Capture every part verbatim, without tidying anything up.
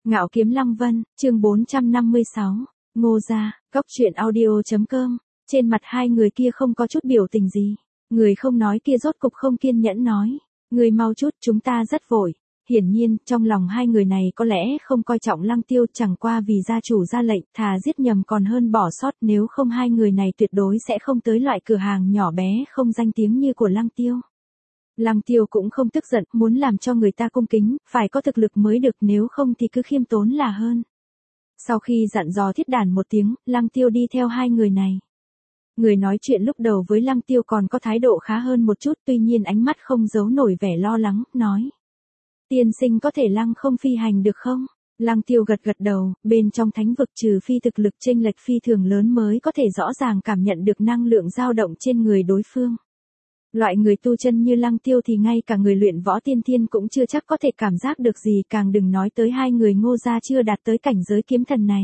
Ngạo Kiếm Lăng Vân, chương bốn trăm năm mươi sáu, Ngô gia, góc truyện audio.com, trên mặt hai người kia không có chút biểu tình gì. Người không nói kia rốt cục không kiên nhẫn nói, người mau chút, chúng ta rất vội. Hiển nhiên, trong lòng hai người này có lẽ không coi trọng Lăng Tiêu, chẳng qua vì gia chủ ra lệnh, thà giết nhầm còn hơn bỏ sót, nếu không hai người này tuyệt đối sẽ không tới loại cửa hàng nhỏ bé không danh tiếng như của Lăng Tiêu. Lăng Tiêu cũng không tức giận, muốn làm cho người ta cung kính, phải có thực lực mới được, nếu không thì cứ khiêm tốn là hơn. Sau khi dặn dò thiết đàn một tiếng, Lăng Tiêu đi theo hai người này. Người nói chuyện lúc đầu với Lăng Tiêu còn có thái độ khá hơn một chút, tuy nhiên ánh mắt không giấu nổi vẻ lo lắng, nói. Tiên sinh có thể lăng không phi hành được không? Lăng Tiêu gật gật đầu, bên trong thánh vực trừ phi thực lực chênh lệch phi thường lớn mới có thể rõ ràng cảm nhận được năng lượng dao động trên người đối phương. Loại người tu chân như Lăng Tiêu thì ngay cả người luyện võ tiên thiên cũng chưa chắc có thể cảm giác được gì, càng đừng nói tới hai người Ngô gia chưa đạt tới cảnh giới kiếm thần này.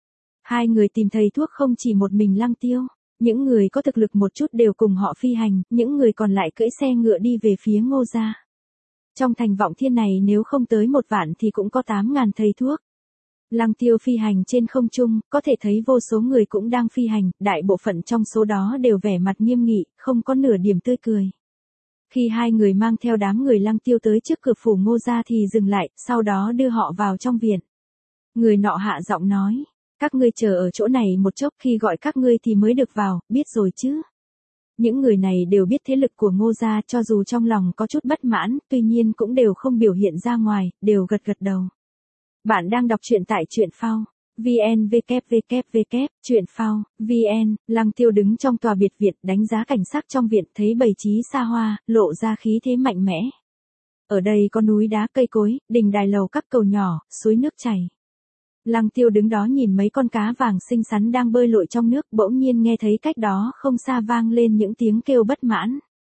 Hai người tìm thầy thuốc không chỉ một mình Lăng Tiêu, những người có thực lực một chút đều cùng họ phi hành, những người còn lại cưỡi xe ngựa đi về phía Ngô gia. Trong thành Vọng Thiên này nếu không tới một vạn thì cũng có tám ngàn thầy thuốc. Lăng Tiêu phi hành trên không trung, có thể thấy vô số người cũng đang phi hành, đại bộ phận trong số đó đều vẻ mặt nghiêm nghị, không có nửa điểm tươi cười. Khi hai người mang theo đám người Lăng Tiêu tới trước cửa phủ Ngô gia thì dừng lại, sau đó đưa họ vào trong viện. Người nọ hạ giọng nói, các ngươi chờ ở chỗ này một chốc, khi gọi các ngươi thì mới được vào, biết rồi chứ. Những người này đều biết thế lực của Ngô gia, cho dù trong lòng có chút bất mãn, tuy nhiên cũng đều không biểu hiện ra ngoài, đều gật gật đầu. Bạn đang đọc truyện tại truyện phao, vn www, truyện phao, vn, Lăng Tiêu đứng trong tòa biệt viện đánh giá cảnh sắc trong viện, thấy bày trí xa hoa, lộ ra khí thế mạnh mẽ. Ở đây có núi đá cây cối, đình đài lầu các cầu nhỏ, suối nước chảy. Lăng Tiêu đứng đó nhìn mấy con cá vàng xinh xắn đang bơi lội trong nước, bỗng nhiên nghe thấy cách đó không xa vang lên những tiếng kêu bất mãn.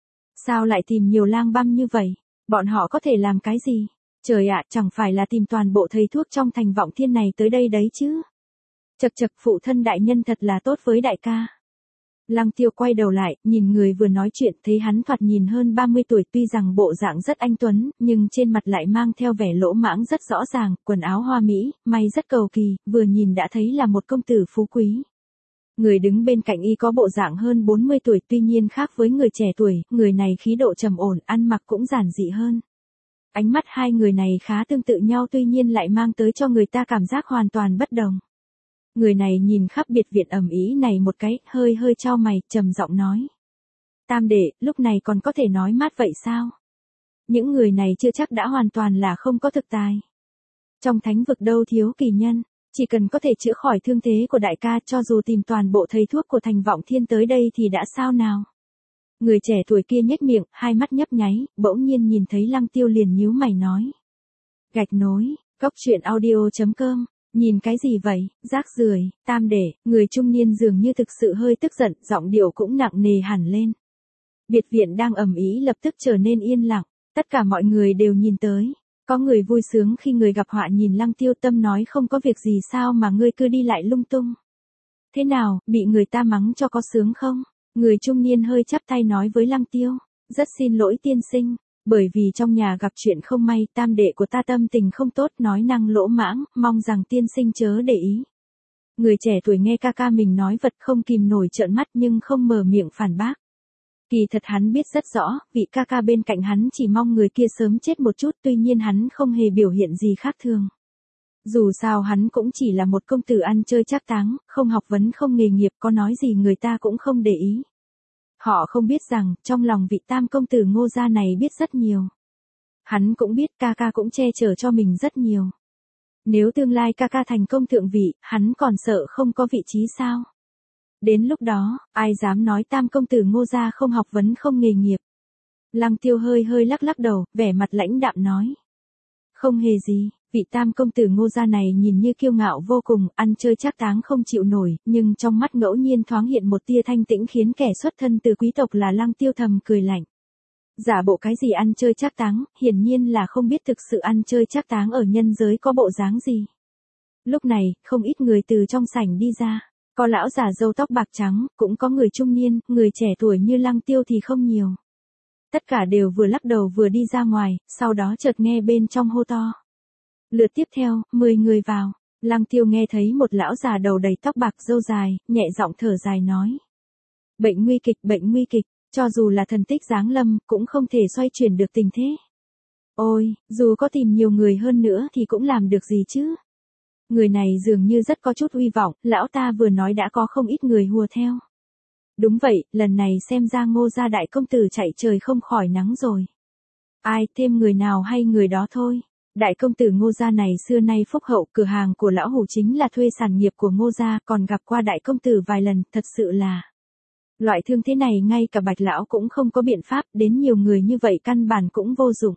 Sao lại tìm nhiều lang băm như vậy? Bọn họ có thể làm cái gì? Trời ạ, chẳng phải là tìm toàn bộ thầy thuốc trong thành Vọng Thiên này tới đây đấy chứ? Chậc chậc, phụ thân đại nhân thật là tốt với đại ca. Lăng Tiêu quay đầu lại, nhìn người vừa nói chuyện, thấy hắn thoạt nhìn hơn ba mươi tuổi, tuy rằng bộ dạng rất anh tuấn, nhưng trên mặt lại mang theo vẻ lỗ mãng rất rõ ràng, quần áo hoa mỹ, may rất cầu kỳ, vừa nhìn đã thấy là một công tử phú quý. Người đứng bên cạnh y có bộ dạng hơn bốn mươi tuổi, tuy nhiên khác với người trẻ tuổi, người này khí độ trầm ổn, ăn mặc cũng giản dị hơn. Ánh mắt hai người này khá tương tự nhau, tuy nhiên lại mang tới cho người ta cảm giác hoàn toàn bất đồng. Người này nhìn khắp biệt viện ầm ĩ này một cái, hơi hơi chau mày, trầm giọng nói. Tam đệ, lúc này còn có thể nói mát vậy sao? Những người này chưa chắc đã hoàn toàn là không có thực tài. Trong thánh vực đâu thiếu kỳ nhân, chỉ cần có thể chữa khỏi thương thế của đại ca, cho dù tìm toàn bộ thầy thuốc của thành Vọng Thiên tới đây thì đã sao nào? Người trẻ tuổi kia nhếch miệng, hai mắt nhấp nháy, bỗng nhiên nhìn thấy Lăng Tiêu liền nhíu mày nói. Gạch nối, góc truyện audio.com. Nhìn cái gì vậy, rác rưởi, tam đệ, người trung niên dường như thực sự hơi tức giận, giọng điệu cũng nặng nề hẳn lên. Biệt viện đang ầm ĩ lập tức trở nên yên lặng, tất cả mọi người đều nhìn tới. Có người vui sướng khi người gặp họa nhìn Lăng Tiêu, tâm nói không có việc gì sao mà ngươi cứ đi lại lung tung. Thế nào, bị người ta mắng cho có sướng không? Người trung niên hơi chắp tay nói với Lăng Tiêu, rất xin lỗi tiên sinh. Bởi vì trong nhà gặp chuyện không may, tam đệ của ta tâm tình không tốt, nói năng lỗ mãng, mong rằng tiên sinh chớ để ý. Người trẻ tuổi nghe ca ca mình nói vật không kìm nổi trợn mắt nhưng không mở miệng phản bác. Kỳ thật hắn biết rất rõ, vị ca ca bên cạnh hắn chỉ mong người kia sớm chết một chút, tuy nhiên hắn không hề biểu hiện gì khác thường. Dù sao hắn cũng chỉ là một công tử ăn chơi trác táng, không học vấn không nghề nghiệp, có nói gì người ta cũng không để ý. Họ không biết rằng, trong lòng vị tam công tử Ngô gia này biết rất nhiều. Hắn cũng biết ca ca cũng che chở cho mình rất nhiều. Nếu tương lai ca ca thành công thượng vị, hắn còn sợ không có vị trí sao? Đến lúc đó, ai dám nói tam công tử Ngô gia không học vấn không nghề nghiệp? Lăng Tiêu hơi hơi lắc lắc đầu, vẻ mặt lãnh đạm nói. Không hề gì. Vị tam công tử Ngô gia này nhìn như kiêu ngạo vô cùng, ăn chơi trác táng không chịu nổi, nhưng trong mắt ngẫu nhiên thoáng hiện một tia thanh tĩnh khiến kẻ xuất thân từ quý tộc là Lăng Tiêu thầm cười lạnh. Giả bộ cái gì ăn chơi trác táng, hiển nhiên là không biết thực sự ăn chơi trác táng ở nhân giới có bộ dáng gì. Lúc này, không ít người từ trong sảnh đi ra, có lão già râu tóc bạc trắng, cũng có người trung niên, người trẻ tuổi như Lăng Tiêu thì không nhiều. Tất cả đều vừa lắc đầu vừa đi ra ngoài, sau đó chợt nghe bên trong hô to. Lượt tiếp theo, mười người vào. Lăng Tiêu nghe thấy một lão già đầu đầy tóc bạc râu dài, nhẹ giọng thở dài nói. Bệnh nguy kịch, bệnh nguy kịch, cho dù là thần tích giáng lâm, cũng không thể xoay chuyển được tình thế. Ôi, dù có tìm nhiều người hơn nữa thì cũng làm được gì chứ? Người này dường như rất có chút uy vọng, lão ta vừa nói đã có không ít người hùa theo. Đúng vậy, lần này xem ra Ngô gia đại công tử chạy trời không khỏi nắng rồi. Ai, thêm người nào hay người đó thôi. Đại công tử Ngô gia này xưa nay phúc hậu, cửa hàng của lão hủ chính là thuê sản nghiệp của Ngô gia, còn gặp qua đại công tử vài lần, thật sự là. Loại thương thế này ngay cả Bạch lão cũng không có biện pháp, đến nhiều người như vậy căn bản cũng vô dụng.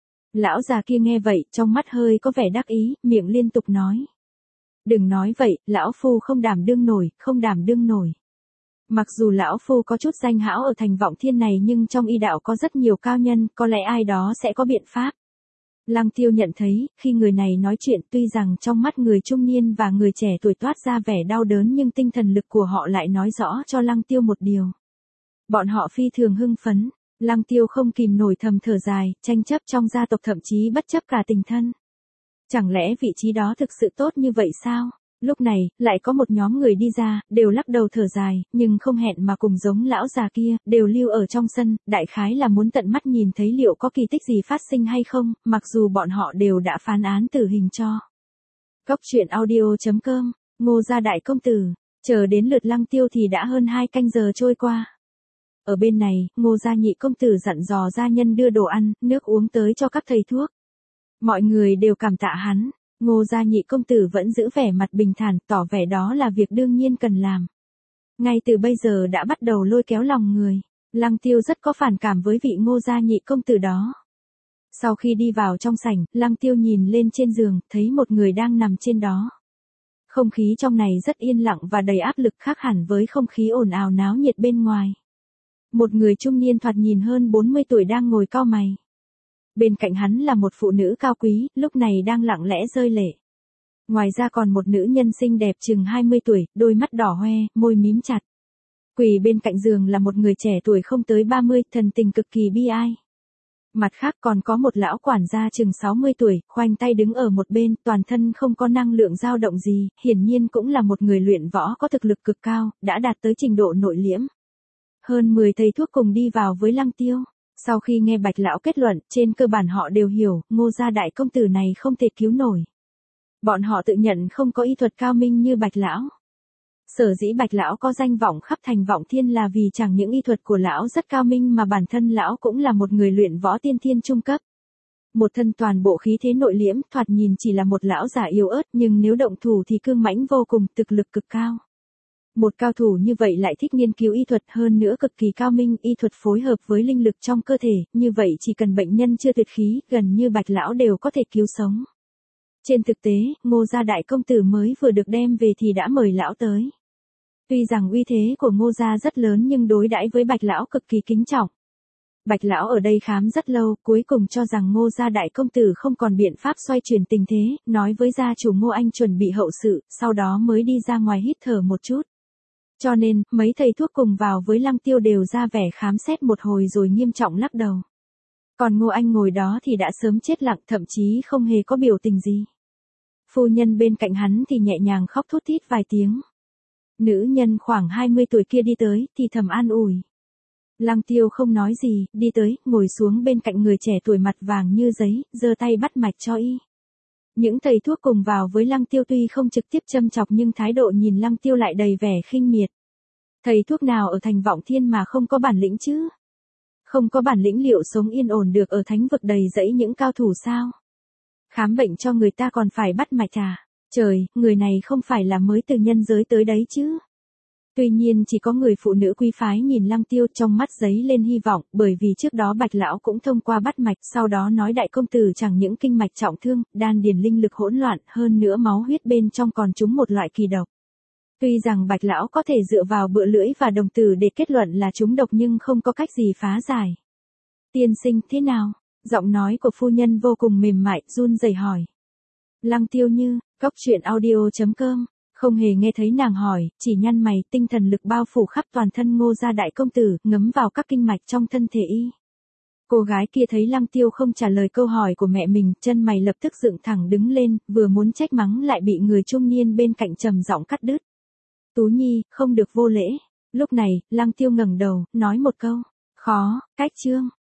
Lão già kia nghe vậy, trong mắt hơi có vẻ đắc ý, miệng liên tục nói. Đừng nói vậy, lão phu không đảm đương nổi, không đảm đương nổi. Mặc dù lão phu có chút danh hão ở thành Vọng Thiên này nhưng trong y đạo có rất nhiều cao nhân, có lẽ ai đó sẽ có biện pháp. Lăng Tiêu nhận thấy, khi người này nói chuyện tuy rằng trong mắt người trung niên và người trẻ tuổi toát ra vẻ đau đớn nhưng tinh thần lực của họ lại nói rõ cho Lăng Tiêu một điều. Bọn họ phi thường hưng phấn, Lăng Tiêu không kìm nổi thầm thở dài, tranh chấp trong gia tộc thậm chí bất chấp cả tình thân. Chẳng lẽ vị trí đó thực sự tốt như vậy sao? Lúc này, lại có một nhóm người đi ra, đều lắc đầu thở dài, nhưng không hẹn mà cùng giống lão già kia, đều lưu ở trong sân, đại khái là muốn tận mắt nhìn thấy liệu có kỳ tích gì phát sinh hay không, mặc dù bọn họ đều đã phán án tử hình cho. Cốc truyện audio chấm com, Ngô gia đại công tử, chờ đến lượt Lăng Tiêu thì đã hơn hai canh giờ trôi qua. Ở bên này, Ngô gia nhị công tử dặn dò gia nhân đưa đồ ăn, nước uống tới cho các thầy thuốc. Mọi người đều cảm tạ hắn. Ngô gia nhị công tử vẫn giữ vẻ mặt bình thản, tỏ vẻ đó là việc đương nhiên cần làm. Ngay từ bây giờ đã bắt đầu lôi kéo lòng người. Lăng Tiêu rất có phản cảm với vị Ngô gia nhị công tử đó. Sau khi đi vào trong sảnh, Lăng Tiêu nhìn lên trên giường, thấy một người đang nằm trên đó. Không khí trong này rất yên lặng và đầy áp lực, khác hẳn với không khí ồn ào náo nhiệt bên ngoài. Một người trung niên thoạt nhìn hơn bốn mươi tuổi đang ngồi cau mày. Bên cạnh hắn là một phụ nữ cao quý, lúc này đang lặng lẽ rơi lệ. Ngoài ra còn một nữ nhân xinh đẹp chừng hai mươi tuổi, đôi mắt đỏ hoe, môi mím chặt. Quỳ bên cạnh giường là một người trẻ tuổi không tới ba mươi, thần tình cực kỳ bi ai. Mặt khác còn có một lão quản gia chừng sáu mươi tuổi, khoanh tay đứng ở một bên, toàn thân không có năng lượng dao động gì, hiển nhiên cũng là một người luyện võ có thực lực cực cao, đã đạt tới trình độ nội liễm. Hơn mười thầy thuốc cùng đi vào với Lăng Tiêu. Sau khi nghe Bạch lão kết luận, trên cơ bản họ đều hiểu, Ngô gia đại công tử này không thể cứu nổi. Bọn họ tự nhận không có y thuật cao minh như Bạch lão. Sở dĩ Bạch lão có danh vọng khắp thành Vọng Thiên là vì chẳng những y thuật của lão rất cao minh mà bản thân lão cũng là một người luyện võ tiên thiên trung cấp. Một thân toàn bộ khí thế nội liễm, thoạt nhìn chỉ là một lão già yếu ớt nhưng nếu động thủ thì cương mãnh vô cùng, thực lực cực cao. Một cao thủ như vậy lại thích nghiên cứu y thuật, hơn nữa cực kỳ cao minh, y thuật phối hợp với linh lực trong cơ thể, như vậy chỉ cần bệnh nhân chưa tuyệt khí, gần như Bạch lão đều có thể cứu sống. Trên thực tế, Ngô gia đại công tử mới vừa được đem về thì đã mời lão tới. Tuy rằng uy thế của Ngô gia rất lớn nhưng đối đãi với Bạch lão cực kỳ kính trọng. Bạch lão ở đây khám rất lâu, cuối cùng cho rằng Ngô gia đại công tử không còn biện pháp xoay chuyển tình thế, nói với gia chủ Ngô Anh chuẩn bị hậu sự, sau đó mới đi ra ngoài hít thở một chút. Cho nên, mấy thầy thuốc cùng vào với Lăng Tiêu đều ra vẻ khám xét một hồi rồi nghiêm trọng lắc đầu. Còn Ngô Anh ngồi đó thì đã sớm chết lặng, thậm chí không hề có biểu tình gì. Phu nhân bên cạnh hắn thì nhẹ nhàng khóc thút thít vài tiếng. Nữ nhân khoảng hai mươi tuổi kia đi tới, thì thầm an ủi. Lăng Tiêu không nói gì, đi tới, ngồi xuống bên cạnh người trẻ tuổi mặt vàng như giấy, giơ tay bắt mạch cho y. Những thầy thuốc cùng vào với Lăng Tiêu tuy không trực tiếp châm chọc nhưng thái độ nhìn Lăng Tiêu lại đầy vẻ khinh miệt. Thầy thuốc nào ở thành Vọng Thiên mà không có bản lĩnh chứ? Không có bản lĩnh liệu sống yên ổn được ở thánh vực đầy dẫy những cao thủ sao? Khám bệnh cho người ta còn phải bắt mạch à? Trời, người này không phải là mới từ nhân giới tới đấy chứ? Tuy nhiên chỉ có người phụ nữ quý phái nhìn Lăng Tiêu, trong mắt giấy lên hy vọng, bởi vì trước đó Bạch lão cũng thông qua bắt mạch, sau đó nói đại công tử chẳng những kinh mạch trọng thương, đan điền linh lực hỗn loạn, hơn nữa máu huyết bên trong còn trúng một loại kỳ độc. Tuy rằng Bạch lão có thể dựa vào bựa lưỡi và đồng tử để kết luận là trúng độc nhưng không có cách gì phá giải. Tiên sinh, thế nào? Giọng nói của phu nhân vô cùng mềm mại, run rẩy hỏi. Lăng Tiêu như, cốc truyện audio chấm com. Không hề nghe thấy nàng hỏi, chỉ nhăn mày, tinh thần lực bao phủ khắp toàn thân Ngô gia đại công tử, ngấm vào các kinh mạch trong thân thể y. Cô gái kia thấy Lăng Tiêu không trả lời câu hỏi của mẹ mình, chân mày lập tức dựng thẳng đứng lên, vừa muốn trách mắng lại bị người trung niên bên cạnh trầm giọng cắt đứt. Tú Nhi, không được vô lễ. Lúc này, Lăng Tiêu ngẩng đầu, nói một câu. Khó, cách chương.